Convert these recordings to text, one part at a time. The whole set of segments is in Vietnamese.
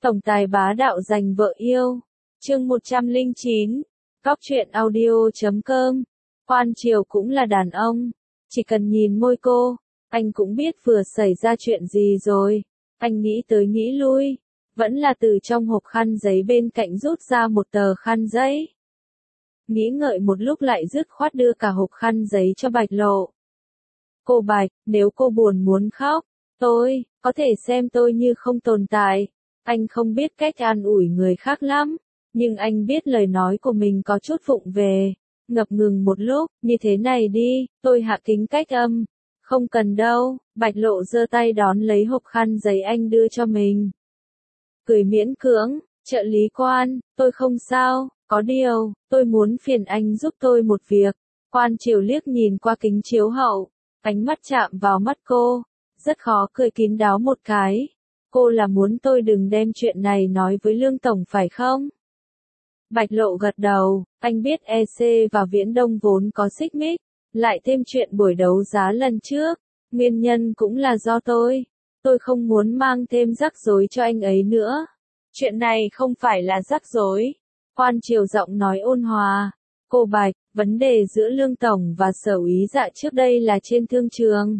Tổng tài bá đạo giành vợ yêu. Chương 109. Cóc truyện audio.com. Quan Triều cũng là đàn ông. Chỉ cần nhìn môi cô, anh cũng biết vừa xảy ra chuyện gì rồi. Anh nghĩ tới nghĩ lui, vẫn là từ trong hộp khăn giấy bên cạnh rút ra một tờ khăn giấy. Nghĩ ngợi một lúc lại dứt khoát đưa cả hộp khăn giấy cho Bạch Lộ. Cô Bạch, nếu cô buồn muốn khóc, tôi, có thể xem tôi như không tồn tại. Anh không biết cách an ủi người khác lắm, nhưng anh biết lời nói của mình có chút vụng về. Ngập ngừng một lúc, như thế này đi, tôi hạ kính cách âm. Không cần đâu, Bạch Lộ giơ tay đón lấy hộp khăn giấy anh đưa cho mình. Cười miễn cưỡng, trợ lý Quan, tôi không sao, có điều, tôi muốn phiền anh giúp tôi một việc. Quan Triều liếc nhìn qua kính chiếu hậu, ánh mắt chạm vào mắt cô, rất khó cười kín đáo một cái. Cô là muốn tôi đừng đem chuyện này nói với Lương Tổng phải không? Bạch Lộ gật đầu, anh biết EC và Viễn Đông vốn có xích mích, lại thêm chuyện buổi đấu giá lần trước, nguyên nhân cũng là do tôi không muốn mang thêm rắc rối cho anh ấy nữa. Chuyện này không phải là rắc rối. Quan Triều giọng nói ôn hòa, cô Bạch, vấn đề giữa Lương Tổng và Sở Úy Dạ trước đây là trên thương trường.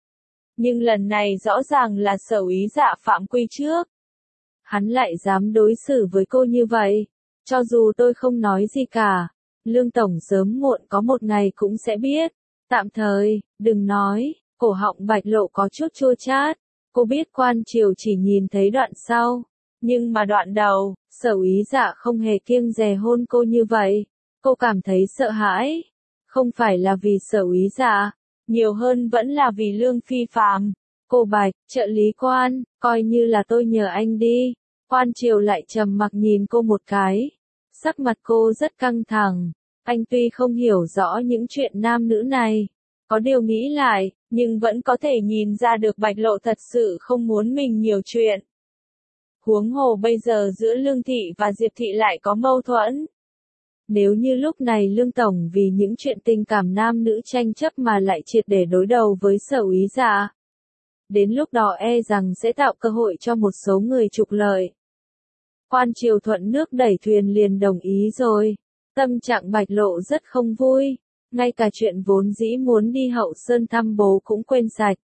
Nhưng lần này rõ ràng là Sở Úy Dạ phạm quy trước. Hắn lại dám đối xử với cô như vậy. Cho dù tôi không nói gì cả, Lương Tổng sớm muộn có một ngày cũng sẽ biết. Tạm thời, đừng nói, cổ họng Bạch Lộ có chút chua chát. Cô biết Quan Triều chỉ nhìn thấy đoạn sau, nhưng mà đoạn đầu, Sở Úy Dạ không hề kiêng dè hôn cô như vậy. Cô cảm thấy sợ hãi. Không phải là vì Sở Úy Dạ, nhiều hơn vẫn là vì Lương Phi Phạm. Cô Bạch, trợ lý Quan, coi như là tôi nhờ anh đi. Quan Triều lại trầm mặc nhìn cô một cái. Sắc mặt cô rất căng thẳng. Anh tuy không hiểu rõ những chuyện nam nữ này, có điều nghĩ lại, nhưng vẫn có thể nhìn ra được Bạch Lộ thật sự không muốn mình nhiều chuyện. Huống hồ bây giờ giữa Lương Thị và Diệp Thị lại có mâu thuẫn. Nếu như lúc này Lương Tổng vì những chuyện tình cảm nam nữ tranh chấp mà lại triệt để đối đầu với Sở Úy Dạ, đến lúc đó e rằng sẽ tạo cơ hội cho một số người trục lợi. Quan Triều thuận nước đẩy thuyền liền đồng ý rồi. Tâm trạng Bạch Lộ rất không vui, ngay cả chuyện vốn dĩ muốn đi Hậu Sơn thăm bố cũng quên sạch.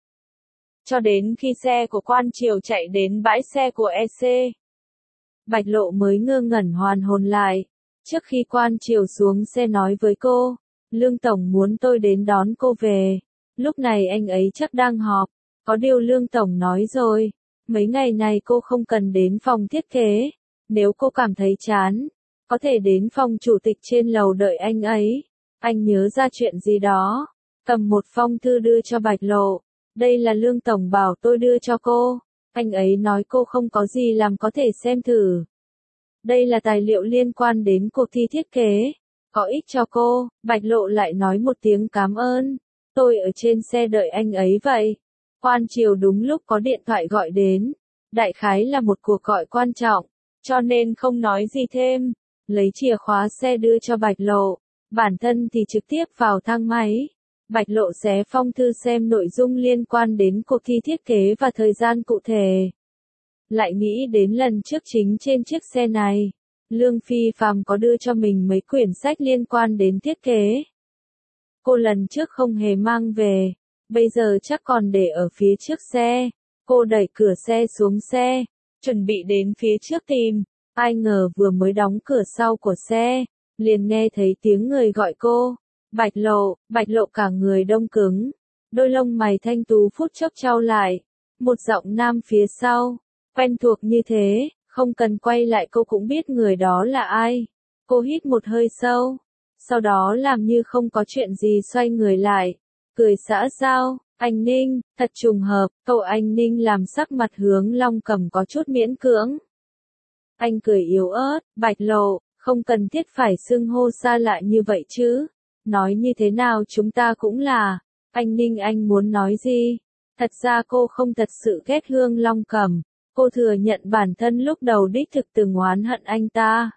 Cho đến khi xe của Quan Triều chạy đến bãi xe của EC, Bạch Lộ mới ngơ ngẩn hoàn hồn lại. Trước khi Quan Triều xuống xe nói với cô, Lương Tổng muốn tôi đến đón cô về. Lúc này anh ấy chắc đang họp, có điều Lương Tổng nói rồi, mấy ngày này cô không cần đến phòng thiết kế. Nếu cô cảm thấy chán, có thể đến phòng chủ tịch trên lầu đợi anh ấy. Anh nhớ ra chuyện gì đó, cầm một phong thư đưa cho Bạch Lộ. Đây là Lương Tổng bảo tôi đưa cho cô. Anh ấy nói cô không có gì làm có thể xem thử. Đây là tài liệu liên quan đến cuộc thi thiết kế. Có ích cho cô. Bạch Lộ lại nói một tiếng cảm ơn. Tôi ở trên xe đợi anh ấy vậy. Quan Triều đúng lúc có điện thoại gọi đến. Đại khái là một cuộc gọi quan trọng, cho nên không nói gì thêm. Lấy chìa khóa xe đưa cho Bạch Lộ. Bản thân thì trực tiếp vào thang máy. Bạch Lộ xé phong thư xem nội dung liên quan đến cuộc thi thiết kế và thời gian cụ thể. Lại nghĩ đến lần trước chính trên chiếc xe này, Lương Phi Phạm có đưa cho mình mấy quyển sách liên quan đến thiết kế. Cô lần trước không hề mang về, bây giờ chắc còn để ở phía trước xe. Cô đẩy cửa xe xuống xe, chuẩn bị đến phía trước tìm. Ai ngờ vừa mới đóng cửa sau của xe, liền nghe thấy tiếng người gọi cô. Bạch Lộ cả người đông cứng. Đôi lông mày thanh tú phút chốc chau lại. Một giọng nam phía sau, quen thuộc như thế, không cần quay lại cô cũng biết người đó là ai. Cô hít một hơi sâu, sau đó làm như không có chuyện gì xoay người lại, cười xã giao. Anh Ninh, thật trùng hợp, cậu anh Ninh làm sắc mặt Hướng Long Cầm có chút miễn cưỡng. Anh cười yếu ớt, Bạch Lộ, không cần thiết phải xưng hô xa lạ như vậy chứ. Nói như thế nào chúng ta cũng là. Anh Ninh anh muốn nói gì? Thật ra cô không thật sự ghét Hướng Long Cầm. Cô thừa nhận bản thân lúc đầu đích thực từng oán hận anh ta.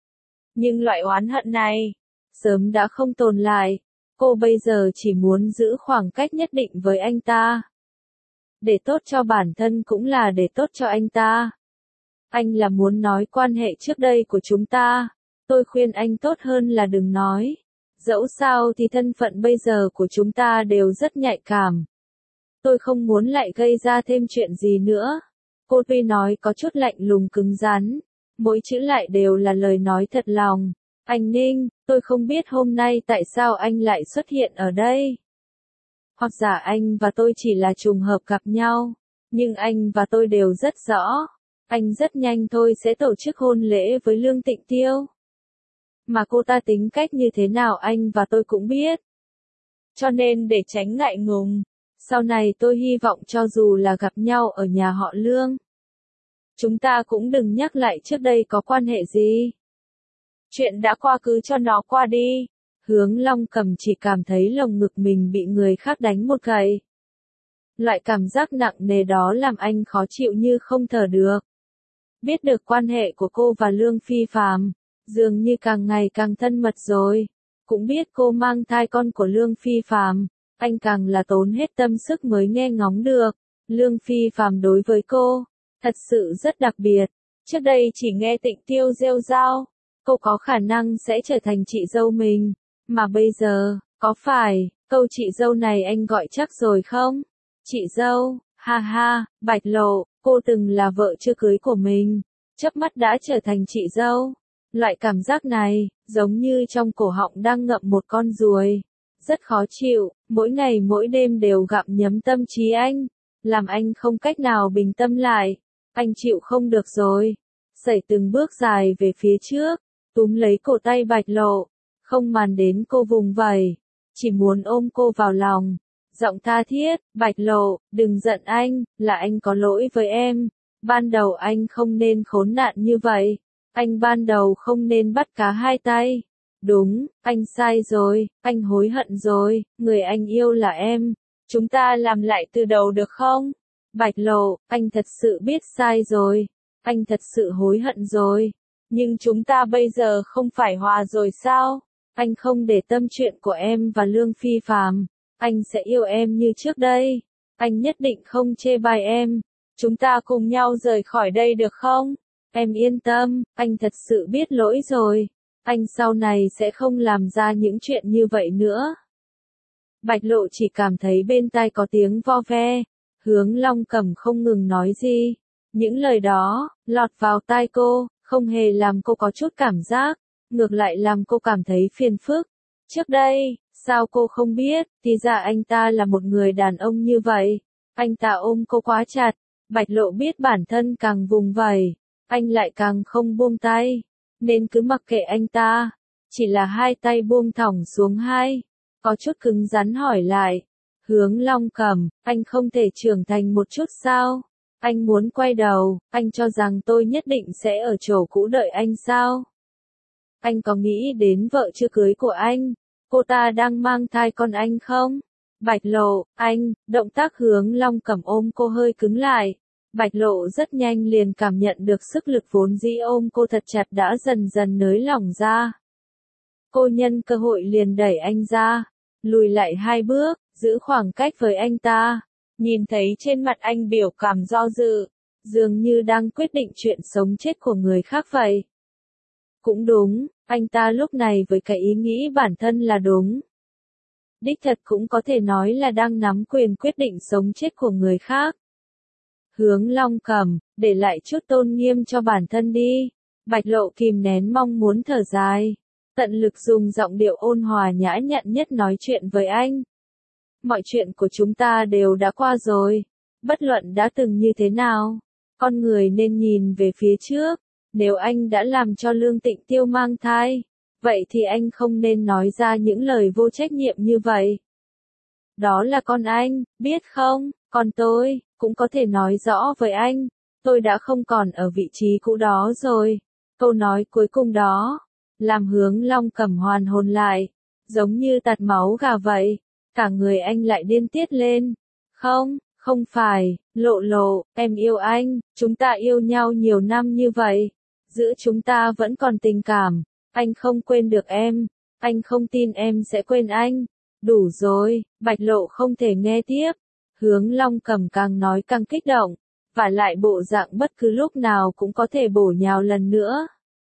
Nhưng loại oán hận này, sớm đã không tồn lại. Cô bây giờ chỉ muốn giữ khoảng cách nhất định với anh ta. Để tốt cho bản thân cũng là để tốt cho anh ta. Anh là muốn nói quan hệ trước đây của chúng ta. Tôi khuyên anh tốt hơn là đừng nói. Dẫu sao thì thân phận bây giờ của chúng ta đều rất nhạy cảm. Tôi không muốn lại gây ra thêm chuyện gì nữa. Cô tuy nói có chút lạnh lùng cứng rắn, mỗi chữ lại đều là lời nói thật lòng. Anh Ninh, tôi không biết hôm nay tại sao anh lại xuất hiện ở đây. Hoặc giả anh và tôi chỉ là trùng hợp gặp nhau, nhưng anh và tôi đều rất rõ. Anh rất nhanh thôi sẽ tổ chức hôn lễ với Lương Tịnh Tiêu. Mà cô ta tính cách như thế nào anh và tôi cũng biết. Cho nên để tránh ngại ngùng, sau này tôi hy vọng cho dù là gặp nhau ở nhà họ Lương, chúng ta cũng đừng nhắc lại trước đây có quan hệ gì. Chuyện đã qua cứ cho nó qua đi. Hướng Long Cầm chỉ cảm thấy lồng ngực mình bị người khác đánh một gậy. Loại cảm giác nặng nề đó làm anh khó chịu như không thở được. Biết được quan hệ của cô và Lương Phi Phạm, dường như càng ngày càng thân mật rồi. Cũng biết cô mang thai con của Lương Phi Phạm, anh càng là tốn hết tâm sức mới nghe ngóng được. Lương Phi Phạm đối với cô, thật sự rất đặc biệt. Trước đây chỉ nghe Tịnh Tiêu rêu rao, cô có khả năng sẽ trở thành chị dâu mình. Mà bây giờ, có phải, câu chị dâu này anh gọi chắc rồi không? Chị dâu, ha ha, Bạch Lộ, cô từng là vợ chưa cưới của mình, chớp mắt đã trở thành chị dâu. Loại cảm giác này, giống như trong cổ họng đang ngậm một con ruồi. Rất khó chịu, mỗi ngày mỗi đêm đều gặm nhấm tâm trí anh, làm anh không cách nào bình tâm lại. Anh chịu không được rồi. Sẩy từng bước dài về phía trước, túm lấy cổ tay Bạch Lộ, không màn đến cô vùng vẫy, chỉ muốn ôm cô vào lòng. Giọng tha thiết, Bạch Lộ, đừng giận anh, là anh có lỗi với em. Ban đầu anh không nên khốn nạn như vậy. Anh ban đầu không nên bắt cá hai tay. Đúng, anh sai rồi, anh hối hận rồi, người anh yêu là em. Chúng ta làm lại từ đầu được không? Bạch Lộ, anh thật sự biết sai rồi. Anh thật sự hối hận rồi. Nhưng chúng ta bây giờ không phải hòa rồi sao? Anh không để tâm chuyện của em và Lương Phi Phạm. Anh sẽ yêu em như trước đây. Anh nhất định không chê bai em. Chúng ta cùng nhau rời khỏi đây được không? Em yên tâm, anh thật sự biết lỗi rồi. Anh sau này sẽ không làm ra những chuyện như vậy nữa. Bạch Lộ chỉ cảm thấy bên tai có tiếng vo ve. Hướng Long Cầm không ngừng nói gì. Những lời đó, lọt vào tai cô, không hề làm cô có chút cảm giác, ngược lại làm cô cảm thấy phiền phức. Trước đây, sao cô không biết, thì ra anh ta là một người đàn ông như vậy. Anh ta ôm cô quá chặt, Bạch Lộ biết bản thân càng vùng vẫy, anh lại càng không buông tay, nên cứ mặc kệ anh ta. Chỉ là hai tay buông thõng xuống hai, có chút cứng rắn hỏi lại. Hướng Long Cầm, anh không thể trưởng thành một chút sao? Anh muốn quay đầu, anh cho rằng tôi nhất định sẽ ở chỗ cũ đợi anh sao? Anh có nghĩ đến vợ chưa cưới của anh, cô ta đang mang thai con anh không? Bạch Lộ, anh, động tác Hướng Long Cầm ôm cô hơi cứng lại. Bạch Lộ rất nhanh liền cảm nhận được sức lực vốn dĩ ôm cô thật chặt đã dần dần nới lỏng ra. Cô nhân cơ hội liền đẩy anh ra, lùi lại hai bước, giữ khoảng cách với anh ta. Nhìn thấy trên mặt anh biểu cảm do dự, dường như đang quyết định chuyện sống chết của người khác vậy. Cũng đúng, anh ta lúc này với cái ý nghĩ bản thân là đúng. Đích thật cũng có thể nói là đang nắm quyền quyết định sống chết của người khác. Hướng Long Cầm, để lại chút tôn nghiêm cho bản thân đi. Bạch Lộ kìm nén mong muốn thở dài, tận lực dùng giọng điệu ôn hòa nhã nhặn nhất nói chuyện với anh. Mọi chuyện của chúng ta đều đã qua rồi, bất luận đã từng như thế nào, con người nên nhìn về phía trước. Nếu anh đã làm cho Lương Tịnh Tiêu mang thai, vậy thì anh không nên nói ra những lời vô trách nhiệm như vậy. Đó là con anh, biết không, còn tôi, cũng có thể nói rõ với anh, tôi đã không còn ở vị trí cũ đó rồi. Câu nói cuối cùng đó, làm Hướng Long Cầm hoàn hồn lại, giống như tạt máu gà vậy, cả người anh lại điên tiết lên. Không, không phải, Lộ Lộ, em yêu anh, chúng ta yêu nhau nhiều năm như vậy, giữa chúng ta vẫn còn tình cảm, anh không quên được em, anh không tin em sẽ quên anh. Đủ rồi, Bạch Lộ không thể nghe tiếp. Hướng Long Cầm càng nói càng kích động, Vả lại bộ dạng bất cứ lúc nào cũng có thể bổ nhào lần nữa.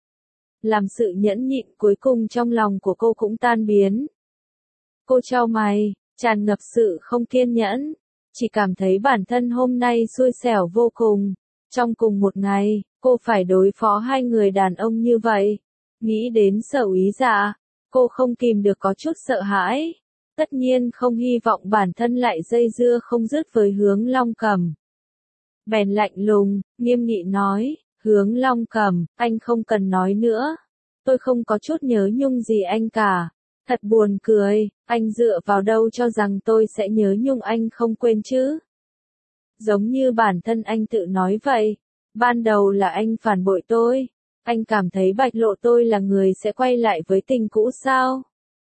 Làm sự nhẫn nhịn cuối cùng trong lòng của cô cũng tan biến. Cô chau mày, tràn ngập sự không kiên nhẫn. Chỉ cảm thấy bản thân hôm nay xui xẻo vô cùng. Trong cùng một ngày, cô phải đối phó hai người đàn ông như vậy. Nghĩ đến Sở Úy Dạ, cô không kìm được có chút sợ hãi. Tất nhiên không hy vọng bản thân lại dây dưa không dứt với Hướng Long Cầm. Bèn lạnh lùng, nghiêm nghị nói, Hướng Long Cầm, anh không cần nói nữa. Tôi không có chút nhớ nhung gì anh cả. Thật buồn cười, anh dựa vào đâu cho rằng tôi sẽ nhớ nhung anh không quên chứ? Giống như bản thân anh tự nói vậy. Ban đầu là anh phản bội tôi. Anh cảm thấy Bạch Lộ tôi là người sẽ quay lại với tình cũ sao?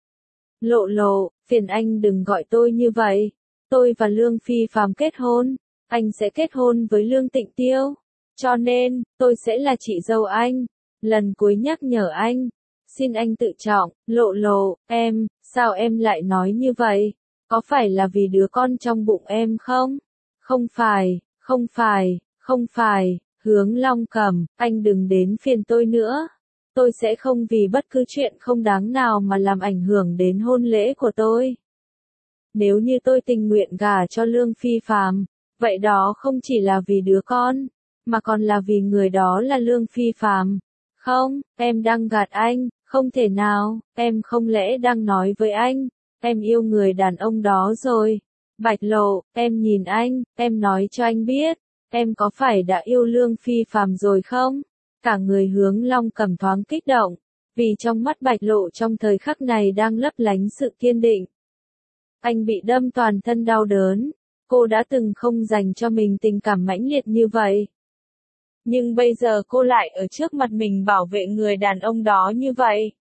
Lộ Lộ, phiền anh đừng gọi tôi như vậy. Tôi và Lương Phi Phàm kết hôn. Anh sẽ kết hôn với Lương Tịnh Tiêu. Cho nên, tôi sẽ là chị dâu anh. Lần cuối nhắc nhở anh. Xin anh tự trọng, Lộ Lộ, em, sao em lại nói như vậy? Có phải là vì đứa con trong bụng em không? Không phải, không phải, không phải, Hướng Long Cầm, anh đừng đến phiền tôi nữa. Tôi sẽ không vì bất cứ chuyện không đáng nào mà làm ảnh hưởng đến hôn lễ của tôi. Nếu như tôi tình nguyện gả cho Lương Phi Phàm, vậy đó không chỉ là vì đứa con, mà còn là vì người đó là Lương Phi Phàm. Không, em đang gạt anh, không thể nào, em không lẽ đang nói với anh, em yêu người đàn ông đó rồi. Bạch Lộ, em nhìn anh, em nói cho anh biết, em có phải đã yêu Lương Phi Phàm rồi không? Cả người Hướng Long Cầm thoáng kích động, vì trong mắt Bạch Lộ trong thời khắc này đang lấp lánh sự kiên định. Anh bị đâm toàn thân đau đớn, cô đã từng không dành cho mình tình cảm mãnh liệt như vậy. Nhưng bây giờ cô lại ở trước mặt mình bảo vệ người đàn ông đó như vậy.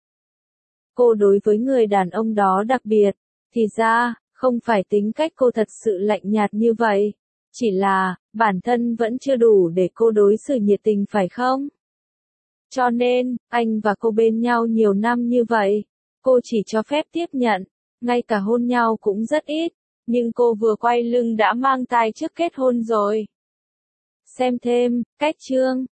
Cô đối với người đàn ông đó đặc biệt, thì ra, không phải tính cách cô thật sự lạnh nhạt như vậy. Chỉ là, bản thân vẫn chưa đủ để cô đối xử nhiệt tình phải không? Cho nên, anh và cô bên nhau nhiều năm như vậy, cô chỉ cho phép tiếp nhận, ngay cả hôn nhau cũng rất ít, nhưng cô vừa quay lưng đã mang tai trước kết hôn rồi. Xem thêm, cách chương.